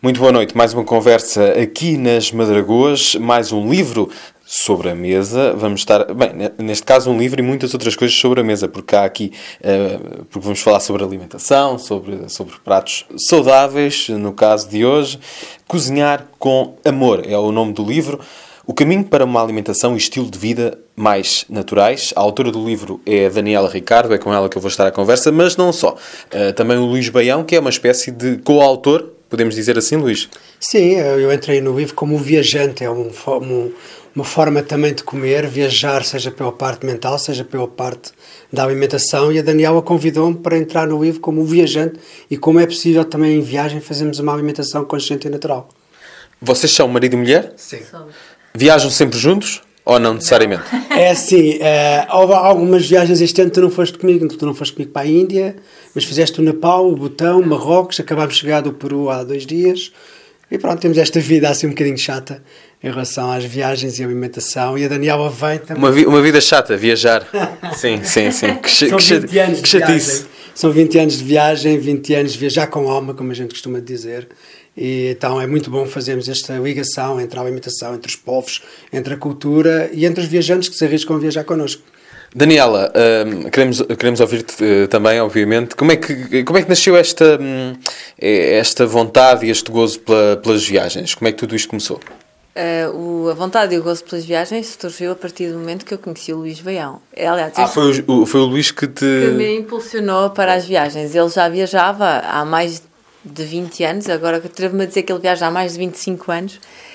Muito boa noite, mais uma conversa aqui nas Madragoas, mais um livro sobre a mesa. Vamos estar, bem, neste caso um livro e muitas outras coisas sobre a mesa, porque há aqui, porque vamos falar sobre alimentação, sobre pratos saudáveis, no caso de hoje. Cozinhar com Amor é o nome do livro. O caminho para uma alimentação e estilo de vida mais naturais. A autora do livro é a Daniela Ricardo, é com ela que eu vou estar à conversa, mas não só. Também o Luís Baião, que é uma espécie de coautor, podemos dizer assim, Luís? Sim, eu entrei no livro como viajante, é uma forma também de comer, viajar, seja pela parte mental, seja pela parte da alimentação, e a Daniela convidou-me para entrar no livro como viajante e como é possível também em viagem fazermos uma alimentação consciente e natural. Vocês são marido e mulher? Sim. Viajam sempre juntos? Ou não necessariamente? É assim, houve algumas viagens este ano, tu não foste comigo para a Índia, mas fizeste o Nepal, o Butão, Marrocos, acabámos de chegar do Peru há 2 dias, e pronto, temos esta vida assim um bocadinho chata em relação às viagens e alimentação, e a Daniela vem também. Uma vida chata, viajar. Sim. São 20 anos de viagem. São 20 anos de viagem, 20 anos de viajar com alma, como a gente costuma dizer. E então é muito bom fazermos esta ligação entre a alimentação, entre os povos, entre a cultura e entre os viajantes que se arriscam a viajar connosco. Daniela, queremos ouvir-te também, obviamente. Como é que nasceu esta vontade e este gozo pelas viagens? Como é que tudo isto começou? A vontade e o gozo pelas viagens surgiu a partir do momento que eu conheci o Luís Baião. Aliás, foi o Luís que me impulsionou para as viagens. Ele já viajava há mais de 20 anos, agora atrevo-me a dizer que ele viaja há mais de 25 anos.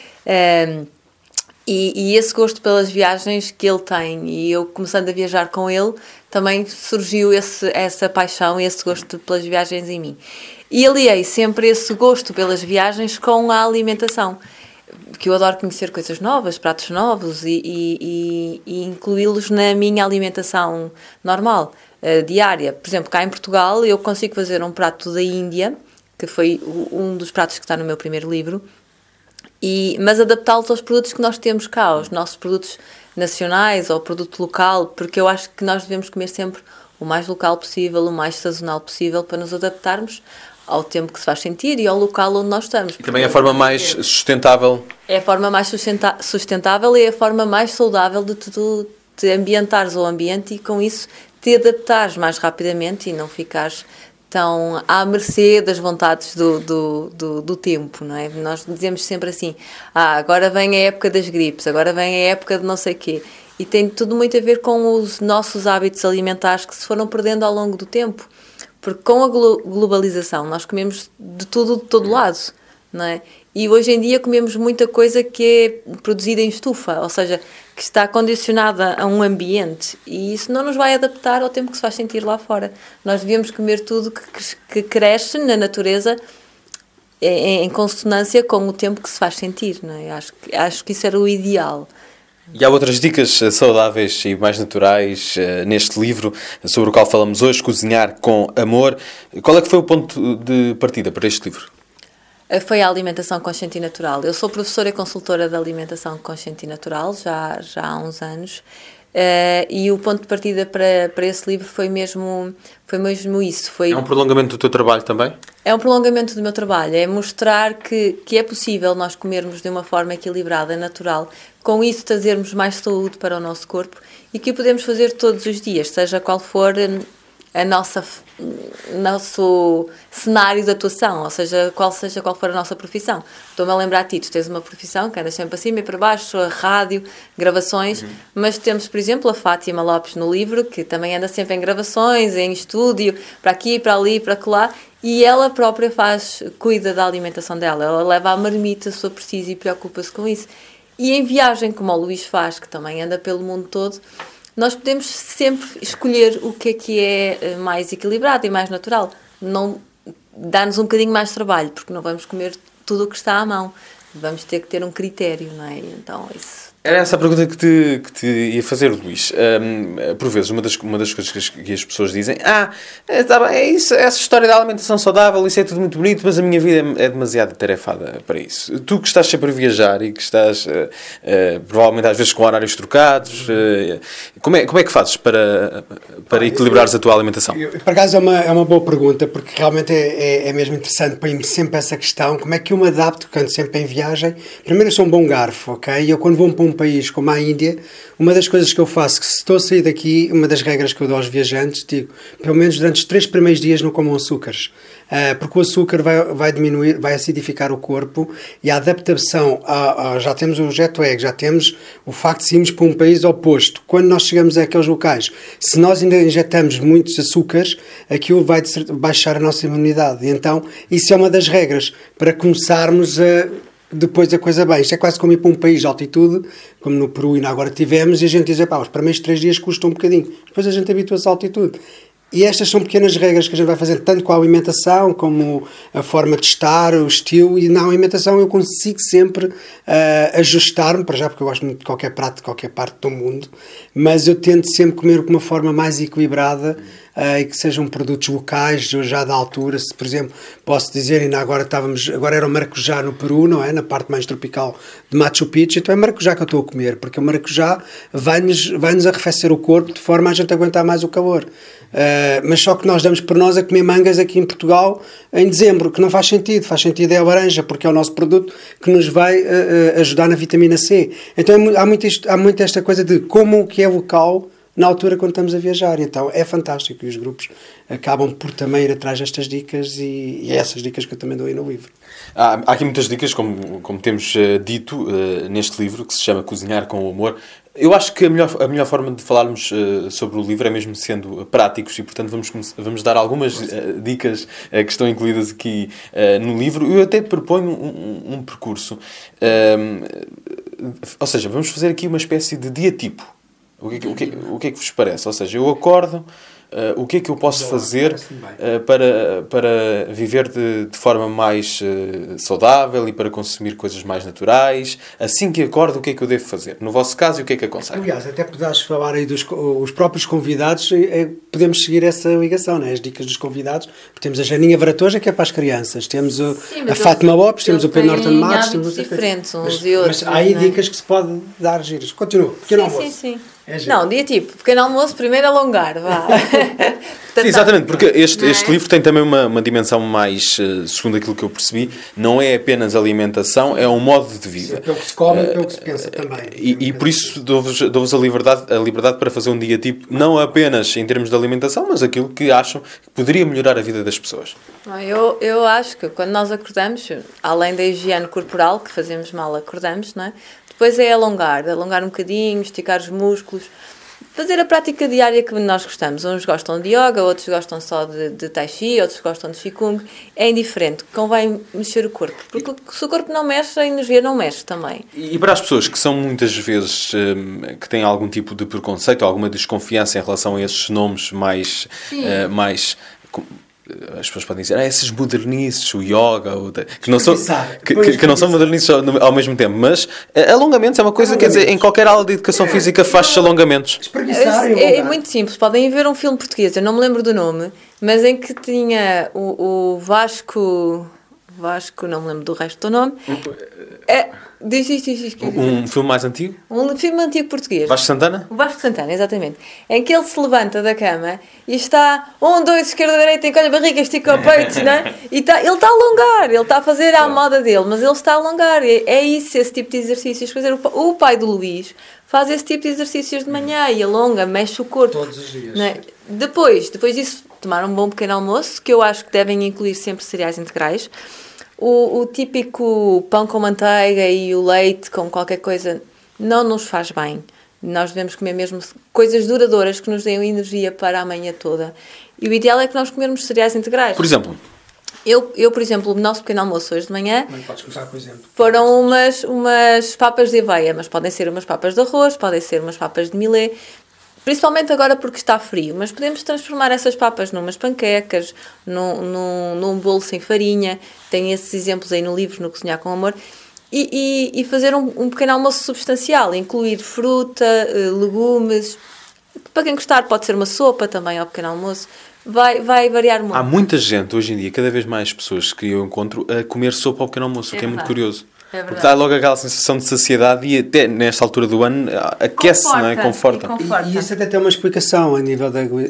E esse gosto pelas viagens que ele tem, e eu começando a viajar com ele, também surgiu essa paixão e esse gosto pelas viagens em mim. E aliei sempre esse gosto pelas viagens com a alimentação, que eu adoro conhecer coisas novas, pratos novos e incluí-los na minha alimentação normal, diária. Por exemplo, cá em Portugal eu consigo fazer um prato da Índia, que foi um dos pratos que está no meu primeiro livro, mas adaptá-los aos produtos que nós temos cá, aos nossos produtos nacionais, ao produto local, porque eu acho que nós devemos comer sempre o mais local possível, o mais sazonal possível, para nos adaptarmos ao tempo que se faz sentir e ao local onde nós estamos. E também a forma mais sustentável. É a forma mais sustentável e é a forma mais saudável de tu te ambientares ao ambiente e com isso te adaptares mais rapidamente e não ficares tão à mercê das vontades do tempo, não é? Nós dizemos sempre assim, agora vem a época das gripes, agora vem a época de não sei quê. E tem tudo muito a ver com os nossos hábitos alimentares que se foram perdendo ao longo do tempo. Porque com a globalização nós comemos de tudo, de todo lado, não é? E hoje em dia comemos muita coisa que é produzida em estufa, ou seja, que está condicionada a um ambiente, e isso não nos vai adaptar ao tempo que se faz sentir lá fora. Nós devíamos comer tudo que cresce na natureza em consonância com o tempo que se faz sentir, não é? Acho que isso era o ideal. E há outras dicas saudáveis e mais naturais neste livro, sobre o qual falamos hoje, Cozinhar com Amor. Qual é que foi o ponto de partida para este livro? Foi a alimentação consciente e natural. Eu sou professora e consultora de alimentação consciente e natural já há uns anos, e o ponto de partida para esse livro foi mesmo isso. É um prolongamento do teu trabalho também? É um prolongamento do meu trabalho, é mostrar que é possível nós comermos de uma forma equilibrada, natural, com isso trazermos mais saúde para o nosso corpo e que o podemos fazer todos os dias, seja qual for nosso cenário de atuação, ou seja qual for a nossa profissão. Estou-me a lembrar a ti, tu tens uma profissão que andas sempre para cima e para baixo, a rádio, gravações, mas temos, por exemplo, a Fátima Lopes no livro, que também anda sempre em gravações, em estúdio, para aqui, para ali, para lá, e ela própria cuida da alimentação dela, ela leva à marmita, se for preciso, e preocupa-se com isso. E em viagem, como o Luís faz, que também anda pelo mundo todo, nós podemos sempre escolher o que é mais equilibrado e mais natural. Não dá-nos um bocadinho mais de trabalho, porque não vamos comer tudo o que está à mão. Vamos ter que ter um critério, não é? Então, isso... Era essa a pergunta que te ia fazer, Luís. Por vezes, uma das coisas que as pessoas dizem, tá bem, é isso, essa história da alimentação saudável, isso é tudo muito bonito, mas a minha vida é demasiado atarefada para isso. Tu que estás sempre a viajar e que estás, provavelmente às vezes com horários trocados, Como é que fazes para equilibrares a tua alimentação? Por acaso é uma boa pergunta, porque realmente é mesmo interessante para mim sempre essa questão, como é que eu me adapto quando sempre em viagem. Primeiro, eu sou um bom garfo, ok? E eu quando vou para um país como a Índia, uma das coisas que eu faço, que se estou a sair daqui, uma das regras que eu dou aos viajantes, digo, pelo menos durante os 3 primeiros dias não comam açúcares. Porque o açúcar vai diminuir, vai acidificar o corpo, e a adaptação, já temos o jet lag, já temos o facto de irmos para um país oposto. Quando nós chegamos àqueles locais, se nós ainda injetamos muitos açúcares, aquilo vai baixar a nossa imunidade. E então, isso é uma das regras, para começarmos depois a coisa bem. Isto é quase como ir para um país de altitude, como no Peru e agora tivemos, e a gente diz, os primeiros 3 dias custa um bocadinho. Depois a gente habitua-se à altitude. E estas são pequenas regras que a gente vai fazer, tanto com a alimentação, como a forma de estar, o estilo. E na alimentação eu consigo sempre ajustar-me, para já, porque eu gosto muito de qualquer prato, de qualquer parte do mundo, mas eu tento sempre comer de uma forma mais equilibrada, e que sejam produtos locais, já da altura. Se, por exemplo, posso dizer, ainda agora era o maracujá no Peru, não é? Na parte mais tropical de Machu Picchu, então é maracujá que eu estou a comer, porque o maracujá vai-nos arrefecer o corpo de forma a gente aguentar mais o calor. Mas só que nós damos por nós a comer mangas aqui em Portugal em dezembro, que não faz sentido é a laranja, porque é o nosso produto que nos vai ajudar na vitamina C. Então há muito esta coisa de como o que é local na altura quando estamos a viajar. Então é fantástico, e os grupos acabam por também ir atrás destas dicas, e é essas dicas que eu também dou aí no livro. Há aqui muitas dicas, como temos dito neste livro, que se chama Cozinhar com o Amor. Eu acho que a melhor forma de falarmos sobre o livro é mesmo sendo práticos, e portanto vamos dar algumas dicas que estão incluídas aqui no livro. Eu até proponho um percurso, ou seja, vamos fazer aqui uma espécie de dia tipo. O que é que vos parece? Ou seja, eu acordo, o que é que eu posso fazer para viver de forma mais saudável e para consumir coisas mais naturais? Assim que acordo, o que é que eu devo fazer? No vosso caso, e o que é que aconselho? Aliás, até podes falar aí os próprios convidados, podemos seguir essa ligação, né? As dicas dos convidados. Temos a Janinha Varatoja, que é para as crianças, temos a Fátima Lopes, temos o Pedro Norton Marques, temos diferentes uns e outros. Mas há aí dicas que se pode dar giros. Continua, pequeno almoço. Sim. Não, dia tipo, pequeno almoço, primeiro alongar, vá. Sim, exatamente, porque este livro tem também uma dimensão mais, segundo aquilo que eu percebi, não é apenas alimentação, é um modo de vida. É pelo que se come e pelo que se pensa também. E por isso dou-vos a liberdade para fazer um dia tipo, não apenas em termos de alimentação, mas aquilo que acham que poderia melhorar a vida das pessoas. Eu acho que quando nós acordamos, além da higiene corporal, que fazemos mal, acordamos, não é? Depois é alongar um bocadinho, esticar os músculos, fazer a prática diária que nós gostamos. Uns gostam de yoga, outros gostam só de tai chi, outros gostam de qigong. É indiferente, convém mexer o corpo, porque se o corpo não mexe, a energia não mexe também. E para as pessoas que são muitas vezes, que têm algum tipo de preconceito, alguma desconfiança em relação a esses nomes mais as pessoas podem dizer, esses modernices, o yoga, que não são modernices ao mesmo tempo, mas alongamentos é uma coisa, quer dizer, em qualquer aula de educação física faz-se alongamentos. É muito simples, podem ver um filme português, eu não me lembro do nome, mas em que tinha o Vasco, não me lembro do resto do nome. Diz. Um filme mais antigo? Um filme antigo português. Vasco Santana? O Vasco Santana, exatamente. Em que ele se levanta da cama e está 1, 2, esquerda, direita, encolhe a barriga, estica o peito, né? E ele está a alongar, ele está a fazer à moda dele, mas ele está a alongar. É isso, esse tipo de exercícios. Quer dizer, o pai do Luís faz esse tipo de exercícios de manhã e alonga, mexe o corpo. Todos os dias. Né? Depois disso, tomar um bom pequeno almoço, que eu acho que devem incluir sempre cereais integrais. O típico pão com manteiga e o leite com qualquer coisa não nos faz bem. Nós devemos comer mesmo coisas duradouras que nos deem energia para a manhã toda. E o ideal é que nós comermos cereais integrais. Por exemplo? Eu, por exemplo, o nosso pequeno almoço hoje de manhã podes começar com exemplo. Foram umas papas de aveia, mas podem ser umas papas de arroz, podem ser umas papas de milê. Principalmente agora porque está frio, mas podemos transformar essas papas numas panquecas, num bolo sem farinha. Tem esses exemplos aí no livro, no Cozinhar com Amor. E fazer um pequeno almoço substancial, incluir fruta, legumes. Para quem gostar, pode ser uma sopa também ao pequeno almoço. Vai variar muito. Há muita gente hoje em dia, cada vez mais pessoas que eu encontro, a comer sopa ao pequeno almoço, o que é muito curioso. É verdade. Porque dá logo aquela sensação de saciedade e até nesta altura do ano aquece, Conforta, não é? Conforta. E isso até tem uma explicação a nível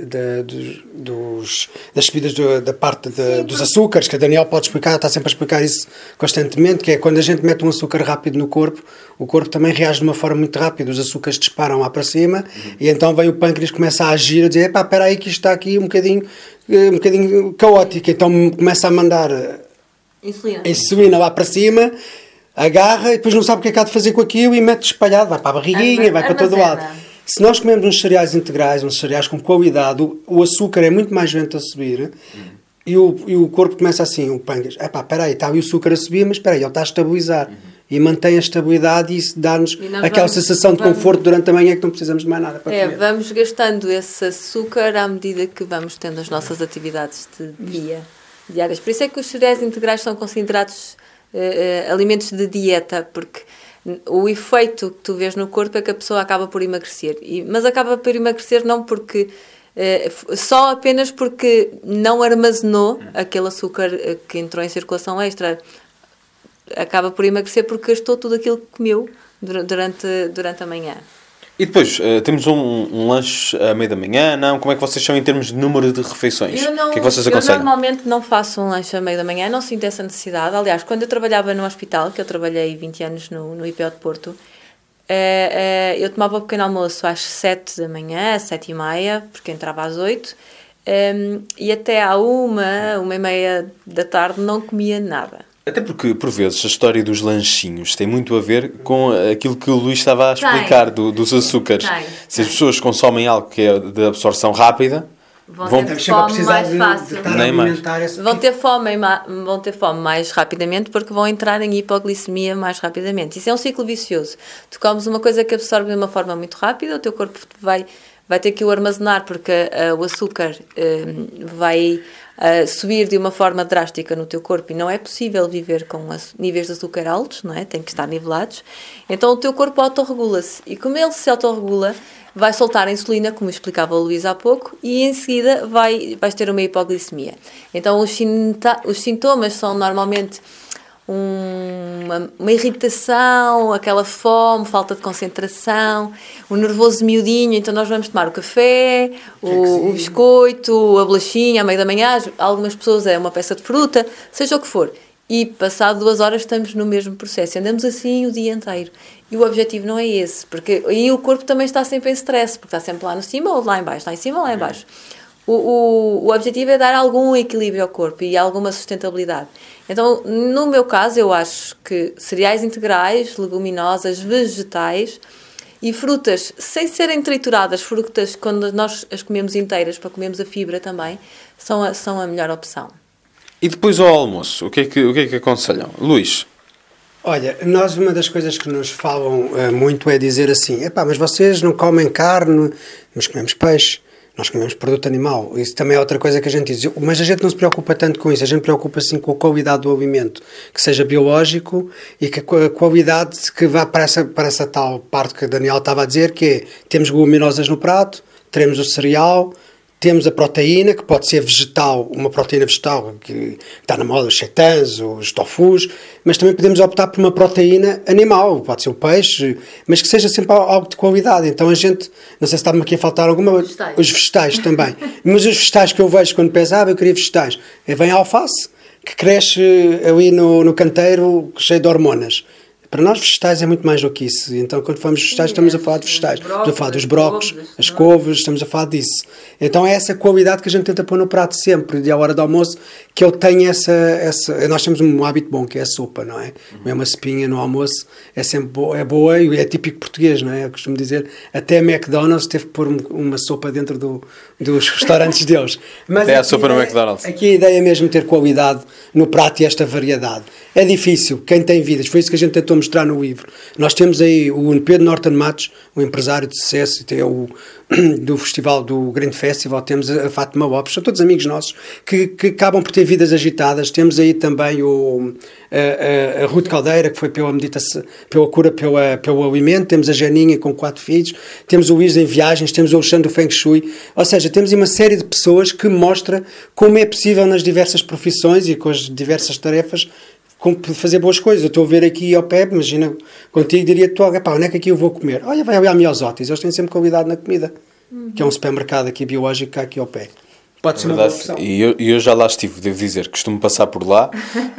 das subidas da parte dos açúcares, que a Daniel pode explicar, está sempre a explicar isso constantemente, que é quando a gente mete um açúcar rápido no corpo, o corpo também reage de uma forma muito rápida, os açúcares disparam lá para cima, e então vem o pâncreas, começa a agir, a dizer, epá, espera aí que isto está aqui um bocadinho caótico, então começa a mandar insulina lá para cima, agarra e depois não sabe o que é que há de fazer com aquilo e mete espalhado, vai para a barriguinha, vai para todo lado. Se nós comemos uns cereais integrais, uns cereais com qualidade, o açúcar é muito mais lento a subir e o corpo começa assim, o pâncreas, epá, espera aí, está o açúcar a subir, mas espera aí, ele está a estabilizar. E mantém a estabilidade e isso dá-nos aquela sensação de conforto durante a manhã que não precisamos de mais nada para comer. Vamos gastando esse açúcar à medida que vamos tendo as nossas atividades de diárias. Por isso é que os cereais integrais são considerados alimentos de dieta, porque o efeito que tu vês no corpo é que a pessoa acaba por emagrecer. Mas acaba por emagrecer não porque... só apenas porque não armazenou aquele açúcar que entrou em circulação extra. Acaba por emagrecer porque gastou tudo aquilo que comeu durante a manhã. E depois, temos um lanche à meia da manhã, não? Como é que vocês são em termos de número de refeições? O que é que vocês aconselham? Eu normalmente não faço um lanche à meia da manhã, não sinto essa necessidade. Aliás, quando eu trabalhava no hospital, que eu trabalhei 20 anos no IPO de Porto, eu tomava o pequeno almoço às 7 da manhã, às 7h30, porque entrava às 8, e até à 1h30 da tarde não comia nada. Até porque, por vezes, a história dos lanchinhos tem muito a ver com aquilo que o Luís estava a explicar dos açúcares. Se as pessoas consomem algo que é de absorção rápida, vão ter fome mais fácil. Nem mais. Vão ter fome mais rapidamente porque vão entrar em hipoglicemia mais rapidamente. Isso é um ciclo vicioso. Tu comes uma coisa que absorve de uma forma muito rápida, o teu corpo vai ter que o armazenar porque o açúcar vai subir de uma forma drástica no teu corpo e não é possível viver com níveis de açúcar altos, não é? Tem que estar nivelados. Então o teu corpo autorregula-se e como ele se autorregula, vai soltar a insulina, como explicava o Luís há pouco, e em seguida vais ter uma hipoglicemia. Então os sintomas são normalmente uma irritação, aquela fome, falta de concentração, o nervoso miudinho, então nós vamos tomar o café, o biscoito, a bolachinha à meia da manhã, algumas pessoas é uma peça de fruta, seja o que for. E passado 2 horas estamos no mesmo processo, andamos assim o dia inteiro. E o objetivo não é esse, porque aí o corpo também está sempre em stress, porque está sempre lá no cima ou lá em baixo, lá em cima ou lá em baixo. O objetivo é dar algum equilíbrio ao corpo e alguma sustentabilidade. Então, no meu caso, eu acho que cereais integrais, leguminosas, vegetais e frutas, sem serem trituradas, frutas quando nós as comemos inteiras, para comermos a fibra também, são a melhor opção. E depois ao almoço, o que é que aconselham? Luís? Olha, uma das coisas que nos falam muito é dizer assim, mas vocês não comem carne, nós comemos peixe. Nós comemos produto animal, isso também é outra coisa que a gente diz, mas a gente não se preocupa tanto com isso, a gente preocupa-se com a qualidade do alimento, que seja biológico e que a qualidade que vá para essa tal parte que a Daniel estava a dizer, que é, temos leguminosas no prato, teremos o cereal, temos a proteína, que pode ser vegetal, uma proteína vegetal, que está na moda, os seitãs, os tofus, mas também podemos optar por uma proteína animal, pode ser o peixe, mas que seja sempre algo de qualidade. Então a gente, não sei se está-me aqui a faltar alguma, os vegetais também, mas os vegetais que eu vejo quando penso, eu queria vegetais, vem a alface, que cresce ali no canteiro, cheio de hormonas. Para nós, vegetais é muito mais do que isso. Então, quando falamos de vegetais, estamos a falar de vegetais. Estamos a falar dos brócolos, as couves, estamos a falar disso. Então, é essa qualidade que a gente tenta pôr no prato sempre, de à hora do almoço, que ele tenha essa... Nós temos um hábito bom, que é a sopa, não é? É uma sopinha no almoço, é sempre boa, é boa e é típico português, não é? Eu costumo dizer, até a McDonald's teve que pôr uma sopa dentro dos restaurantes deles. Mas até a sopa no McDonald's. Aqui a ideia é mesmo ter qualidade no prato e esta variedade. É difícil, quem tem vidas, foi isso que a gente tentou mostrar no livro. Nós temos aí o Pedro Norton Matos, um empresário de sucesso, do festival do Grande Festival, temos a Fátima Lopes, são todos amigos nossos, que acabam por ter vidas agitadas. Temos aí também a Ruth Caldeira, que foi pela meditação, pela cura, pelo alimento. Temos a Janinha, com 4 filhos. Temos o Luís em viagens, temos o Alexandre do Feng Shui. Ou seja, temos aí uma série de pessoas que mostra como é possível nas diversas profissões e com as diversas tarefas fazer boas coisas. Eu estou a ver aqui ao pé, imagina, contigo diria-te, pá, onde é que aqui eu vou comer? Olha, vai ali à Miosótis, eles têm sempre qualidade na comida, que é um supermercado aqui biológico cá aqui ao pé. Pode ser uma boa opção. E eu já lá estive, devo dizer, costumo passar por lá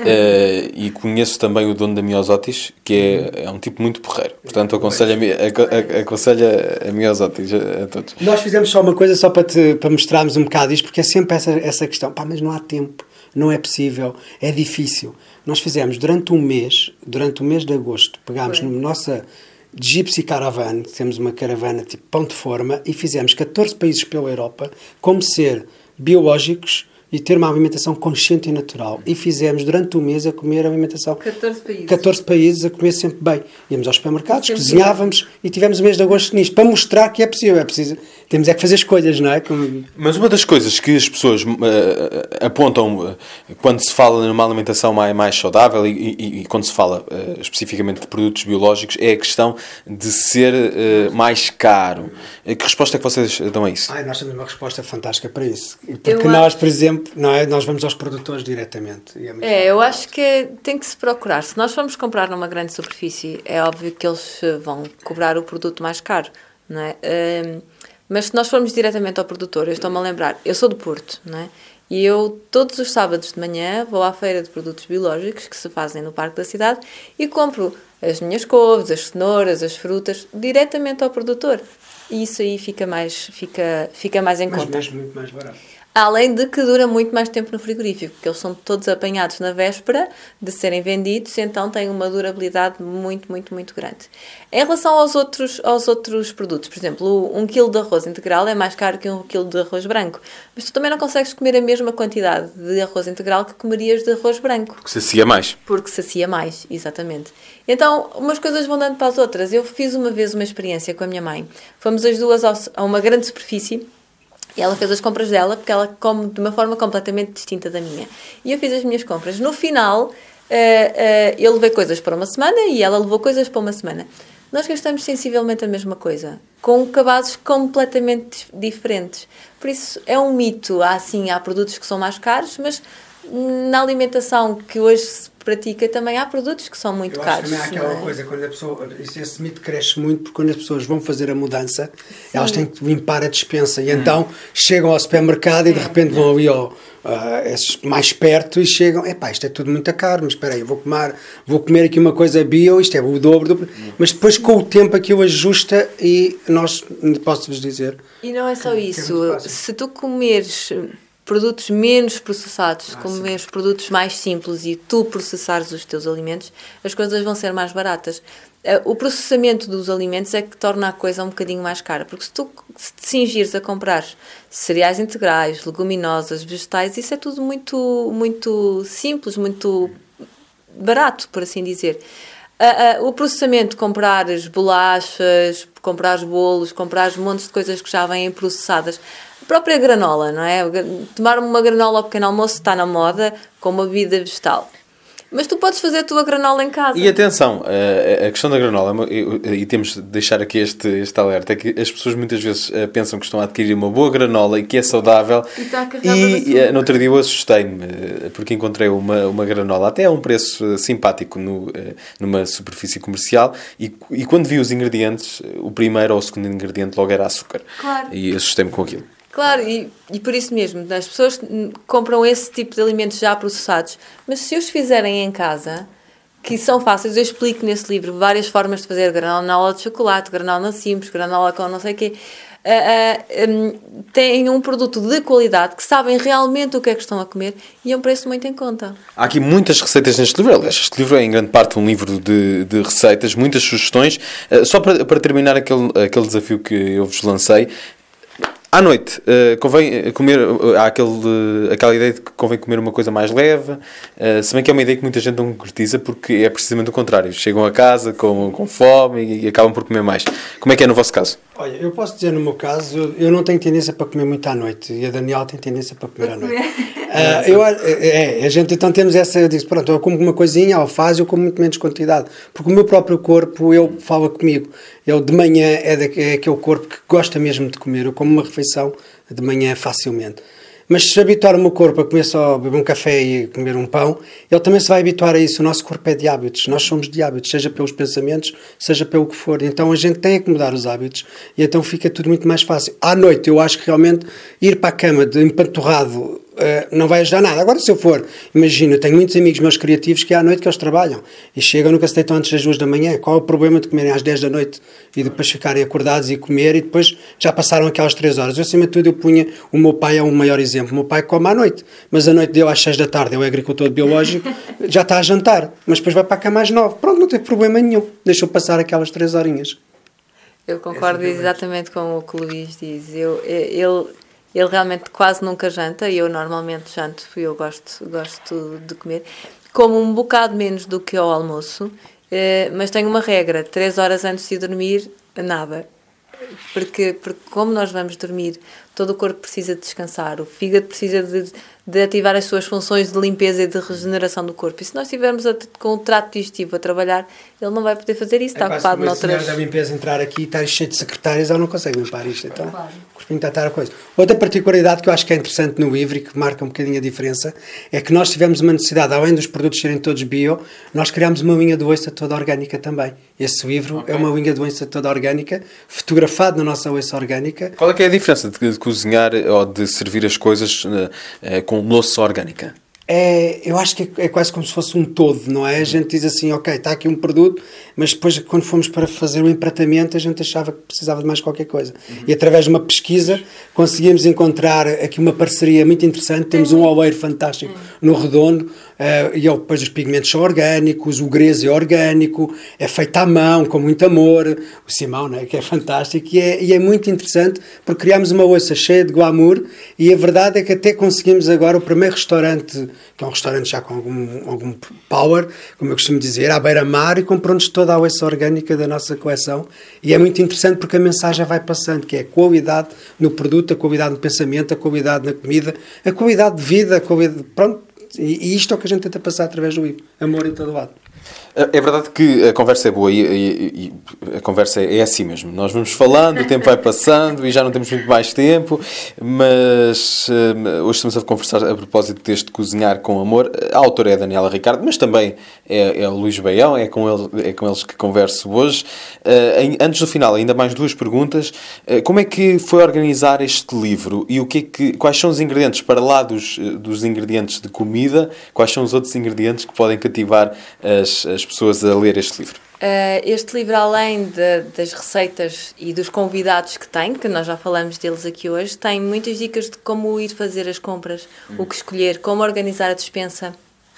e conheço também o dono da Miosótis, que é um tipo muito porreiro. Portanto, aconselho a Miosótis a todos. Nós fizemos só uma coisa só para mostrarmos um bocado isto, porque é sempre essa questão. Pá, mas não há tempo, não é possível, é difícil. Nós fizemos durante um mês de agosto, pegámos na nossa Gypsy Caravan, temos uma caravana tipo pão de forma, e fizemos 14 países pela Europa, como ser biológicos e ter uma alimentação consciente e natural. E fizemos durante um mês a comer a alimentação. 14 países a comer sempre bem. Íamos aos supermercados, cozinhávamos e tivemos o mês de agosto nisto, para mostrar que é possível. Temos é que fazer escolhas, não é? Mas uma das coisas que as pessoas apontam quando se fala numa alimentação mais saudável e quando se fala especificamente de produtos biológicos é a questão de ser mais caro. Que resposta é que vocês dão a isso? Nós temos uma resposta fantástica para isso. Porque nós, por exemplo, não é? Nós vamos aos produtores diretamente. Eu acho que tem que se procurar. Se nós formos comprar numa grande superfície, é óbvio que eles vão cobrar o produto mais caro, não é? Mas se nós formos diretamente ao produtor, eu estou-me a lembrar, eu sou do Porto, não é? E eu, todos os sábados de manhã, vou à feira de produtos biológicos que se fazem no Parque da Cidade e compro as minhas couves, as cenouras, as frutas, diretamente ao produtor. E isso aí fica mais em conta. Mas muito mais barato. Além de que dura muito mais tempo no frigorífico, porque eles são todos apanhados na véspera de serem vendidos, então têm uma durabilidade muito, muito, muito grande. Em relação aos outros produtos, por exemplo, 1 kg de arroz integral é mais caro que 1 kg de arroz branco, mas tu também não consegues comer a mesma quantidade de arroz integral que comerias de arroz branco. Porque sacia mais. Porque sacia mais, exatamente. Então, umas coisas vão dando para as outras. Eu fiz uma vez uma experiência com a minha mãe. Fomos as duas a uma grande superfície. E ela fez as compras dela, porque ela come de uma forma completamente distinta da minha. E eu fiz as minhas compras. No final, eu levei coisas para uma semana e ela levou coisas para uma semana. Nós gastamos sensivelmente a mesma coisa, com cabazes completamente diferentes. Por isso, é um mito. Há produtos que são mais caros, mas na alimentação que hoje se pratica também há produtos que são muito caros. Também há aquela coisa, quando a pessoa, esse mito cresce muito, porque quando as pessoas vão fazer a mudança, elas têm que limpar a despensa e então chegam ao supermercado e de repente vão ali mais perto e chegam, isto é tudo muito caro, mas espera aí, vou comer aqui uma coisa bio, isto é o dobro, mas depois com o tempo aquilo ajusta e nós, posso-vos dizer... E não é só isso, se tu comeres produtos menos processados, comeres produtos mais simples e tu processares os teus alimentos, as coisas vão ser mais baratas. O processamento dos alimentos é que torna a coisa um bocadinho mais cara, porque se tu te cingires a comprar cereais integrais, leguminosas, vegetais, isso é tudo muito, muito simples, muito barato, por assim dizer. O processamento, comprares bolachas, comprares bolos, comprares montes de coisas que já vêm processadas, a própria granola, não é? Tomar uma granola ao pequeno almoço está na moda com uma bebida vegetal. Mas tu podes fazer a tua granola em casa. E atenção, a questão da granola, e temos de deixar aqui este alerta, é que as pessoas muitas vezes pensam que estão a adquirir uma boa granola e que é saudável. E está carregada de açúcar. No outro dia eu assustei-me, porque encontrei uma granola até a um preço simpático numa superfície comercial e quando vi os ingredientes, o primeiro ou o segundo ingrediente logo era açúcar. Claro. E assustei-me com aquilo. Claro, e por isso mesmo, as pessoas compram esse tipo de alimentos já processados, mas se os fizerem em casa, que são fáceis, eu explico nesse livro várias formas de fazer granola de chocolate, granola simples, granola com não sei o quê, têm um produto de qualidade, que sabem realmente o que é que estão a comer e é um preço muito em conta. Há aqui muitas receitas neste livro. Aliás, este livro é em grande parte um livro de receitas, muitas sugestões. Só para terminar aquele desafio que eu vos lancei, à noite, convém comer, há aquela ideia de que convém comer uma coisa mais leve, se bem que é uma ideia que muita gente não concretiza porque é precisamente o contrário. Chegam a casa com fome e acabam por comer mais. Como é que é no vosso caso? Olha, eu posso dizer no meu caso, eu não tenho tendência para comer muito à noite e a Daniela tem tendência para comer à noite. A gente então temos essa, eu disse, pronto, eu como uma coisinha, alface, eu como muito menos quantidade, porque o meu próprio corpo, ele fala comigo, ele de manhã é aquele corpo que gosta mesmo de comer, eu como uma refeição de manhã facilmente. Mas se habituar o meu corpo a comer só, beber um café e comer um pão, ele também se vai habituar a isso. O nosso corpo é de hábitos, nós somos de hábitos, seja pelos pensamentos, seja pelo que for. Então a gente tem que mudar os hábitos e então fica tudo muito mais fácil. À noite eu acho que realmente ir para a cama de empanturrado não vai ajudar nada. Agora se eu for, imagina, eu tenho muitos amigos meus criativos que é à noite que eles trabalham e chegam, nunca se deitam antes das 2 da manhã. Qual é o problema de comerem às 10 da noite e depois ficarem acordados e comer e depois já passaram aquelas 3 horas? Eu, acima de tudo, eu punha, o meu pai é um maior exemplo. O meu pai come à noite, mas a noite dele às 6 da tarde, ele é agricultor biológico, já está a jantar, mas depois vai para a cama às 9. Pronto, não teve problema nenhum. Deixou passar aquelas 3 horinhas. Eu concordo exatamente com o que o Luís diz. Ele realmente quase nunca janta, e eu normalmente janto, eu gosto de comer. Como um bocado menos do que ao almoço, mas tenho uma regra: 3 horas antes de dormir, nada. Porque como nós vamos dormir, todo o corpo precisa de descansar, o fígado precisa de ativar as suas funções de limpeza e de regeneração do corpo. E se nós estivermos com o trato digestivo a trabalhar, ele não vai poder fazer isso, está ocupado noutras... da limpeza entrar aqui e estar cheio de secretárias, ela não consegue limpar isto. Então, claro. O corpinho está a estar a coisa. Outra particularidade que eu acho que é interessante no livro e que marca um bocadinho a diferença é que nós tivemos uma necessidade, além dos produtos serem todos bio, nós criámos uma linha de ouça toda orgânica também. Esse livro é uma linha de ouça toda orgânica, fotografado na nossa ouça orgânica. Qual é que é a diferença de cozinhar ou de servir as coisas com louça orgânica? Eu acho que é quase como se fosse um todo, não é? A gente diz assim, ok, está aqui um produto, mas depois quando fomos para fazer o empratamento a gente achava que precisava de mais qualquer coisa. E através de uma pesquisa conseguimos encontrar aqui uma parceria muito interessante. Temos um oleiro fantástico no Redondo, e depois os pigmentos são orgânicos, o grês é orgânico, é feito à mão, com muito amor, o Simão, né, que é fantástico, e é muito interessante porque criámos uma louça cheia de glamour, e a verdade é que até conseguimos agora o primeiro restaurante, que é um restaurante já com algum power, como eu costumo dizer, à beira-mar, e comprou-nos toda a louça orgânica da nossa coleção, e é muito interessante porque a mensagem vai passando, que é a qualidade no produto, a qualidade no pensamento, a qualidade na comida, a qualidade de vida, a qualidade, pronto. E isto é o que a gente tenta passar através do livro. Amor em todo lado. É verdade que a conversa é boa e a conversa é assim mesmo. Nós vamos falando, o tempo vai passando e já não temos muito mais tempo, mas hoje estamos a conversar a propósito deste Cozinhar com Amor. A autora é a Daniela Ricardo, mas também é o Luís Baião, é com eles que converso hoje. Antes do final, ainda mais 2 perguntas. Como é que foi organizar este livro e quais são os ingredientes, para lá dos ingredientes de comida, quais são os outros ingredientes que podem cativar as pessoas a ler este livro? Este livro, além das receitas e dos convidados que tem, que nós já falamos deles aqui hoje, tem muitas dicas de como ir fazer as compras, o que escolher, como organizar a despensa,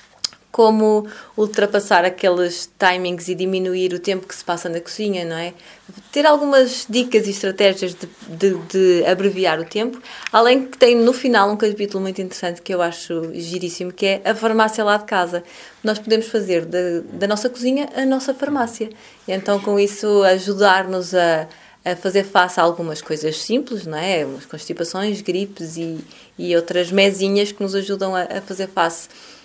como ultrapassar aqueles timings e diminuir o tempo que se passa na cozinha, não é? Ter algumas dicas e estratégias de abreviar o tempo, além que tem no final um capítulo muito interessante que eu acho giríssimo, que é a farmácia lá de casa. Nós podemos fazer da nossa cozinha a nossa farmácia. E então, com isso, ajudar-nos a fazer face a algumas coisas simples, não é? Umas constipações, gripes e outras mesinhas que nos ajudam a fazer face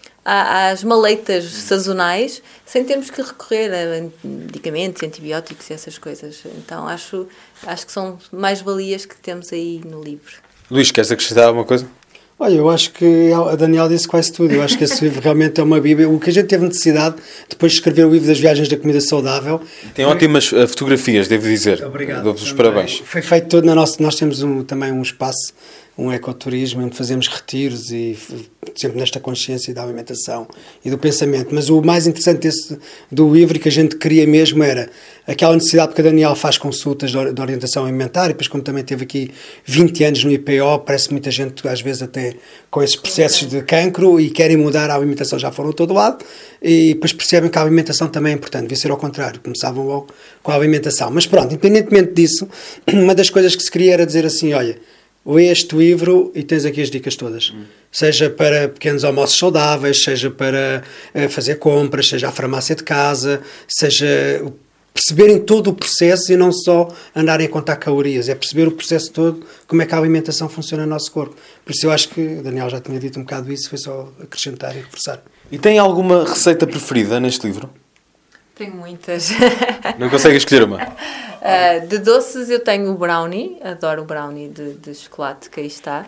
às maleitas sazonais, sem termos que recorrer a medicamentos, antibióticos e essas coisas. Então acho que são mais-valias que temos aí no livro. Luís, queres acrescentar alguma coisa? Olha, eu acho que a Daniela disse quase tudo. Eu acho que esse livro realmente é uma bíblia. O que a gente teve necessidade, depois de escrever o livro das viagens da comida saudável... Tem ótimas fotografias, devo dizer. Obrigado. Dou-vos os parabéns. Foi feito todo na nossa... Nós temos também um espaço, um ecoturismo, onde fazemos retiros e sempre nesta consciência da alimentação e do pensamento. Mas o mais interessante do livro, que a gente queria mesmo, era aquela necessidade, porque a Daniela faz consultas de orientação alimentar, e depois como também teve aqui 20 anos no IPO, parece muita gente, às vezes até com esses processos de cancro, e querem mudar a alimentação, já foram a todo lado, e depois percebem que a alimentação também é importante, devia ser ao contrário, começavam logo com a alimentação. Mas pronto, independentemente disso, uma das coisas que se queria era dizer assim, olha, lê este livro e tens aqui as dicas todas. Seja para pequenos almoços saudáveis, seja para fazer compras, seja a farmácia de casa, seja perceberem todo o processo e não só andarem a contar calorias, é perceber o processo todo, como é que a alimentação funciona no nosso corpo. Por isso eu acho que, o Daniel já tinha dito um bocado isso, foi só acrescentar e reforçar. E tem alguma receita preferida neste livro? Tenho muitas. Não consegue escolher uma? De doces eu tenho o brownie, adoro o brownie de chocolate, que aí está.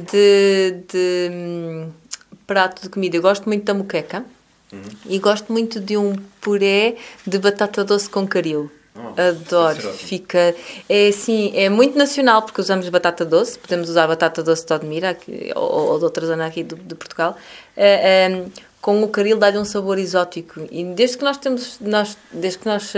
Prato de comida, eu gosto muito da moqueca e gosto muito de um puré de batata doce com caril. Adoro, fica... É assim, é muito nacional, porque usamos batata doce, podemos usar batata doce de Odmira, ou de outra zona aqui de Portugal, com o caril dá-lhe um sabor exótico. E desde que nós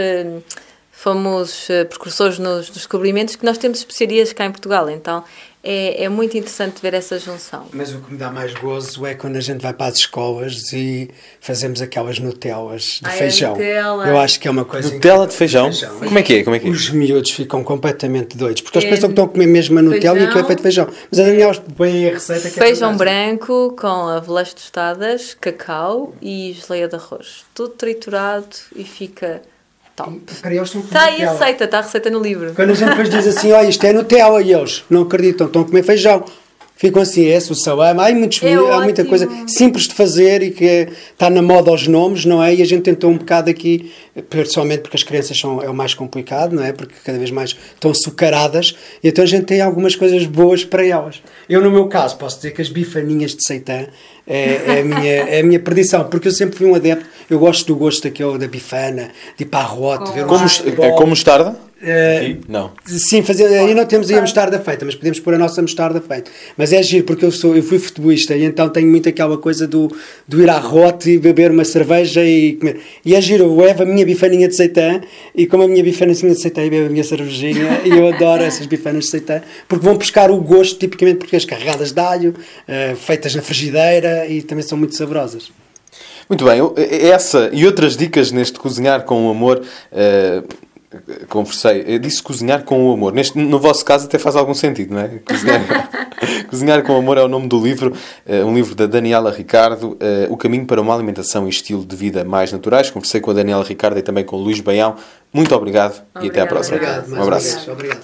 fomos precursores nos descobrimentos, que nós temos especiarias cá em Portugal, então é muito interessante ver essa junção. Mas o que me dá mais gozo é quando a gente vai para as escolas e fazemos aquelas Nutellas de feijão. Nutella. Eu acho que é uma coisa... Nutella de feijão? Como é que é? Os miúdos ficam completamente doidos, porque eles pensam que estão a comer mesmo a Nutella e aquilo é feito de feijão. Mas a Daniela põe a receita que feijão branco com avelas tostadas, cacau e geleia de arroz. Tudo triturado e fica... Para eles está aí a receita, está a receita no livro. Quando a gente depois diz assim, olha, isto é Nutella, e eles não acreditam, estão a comer feijão. Ficam assim, o salame, há muita coisa simples de fazer e que está na moda aos nomes, não é? E a gente tentou um bocado aqui, pessoalmente porque as crianças é o mais complicado, não é? Porque cada vez mais estão açucaradas, e então a gente tem algumas coisas boas para elas. Eu, no meu caso, posso dizer que as bifaninhas de seitã é a minha perdição, porque eu sempre fui um adepto, eu gosto do gosto daquele da bifana, de ir para a rota, ver com mostarda? Não. Sim, aí não temos aí a mostarda feita, mas podemos pôr a nossa mostarda feita. Mas é giro, porque eu fui futebolista e então tenho muito aquela coisa do ir à rota e beber uma cerveja e comer. E é giro, eu levo a minha bifaninha de seitã e como a minha bifaninha de seitã e bebo a minha cervejinha e eu adoro essas bifanas de seitã porque vão buscar o gosto tipicamente português, carregadas de alho, feitas na frigideira e também são muito saborosas. Muito bem, essa e outras dicas neste Cozinhar com o Amor... Conversei, eu disse cozinhar com o amor. No vosso caso até faz algum sentido, não é? Cozinhar com o Amor é o nome do livro, um livro da Daniela Ricardo, O Caminho para uma Alimentação e Estilo de Vida Mais Naturais. Conversei com a Daniela Ricardo e também com o Luís Baião. Muito obrigado e até à próxima. Obrigado, um abraço. Obrigado.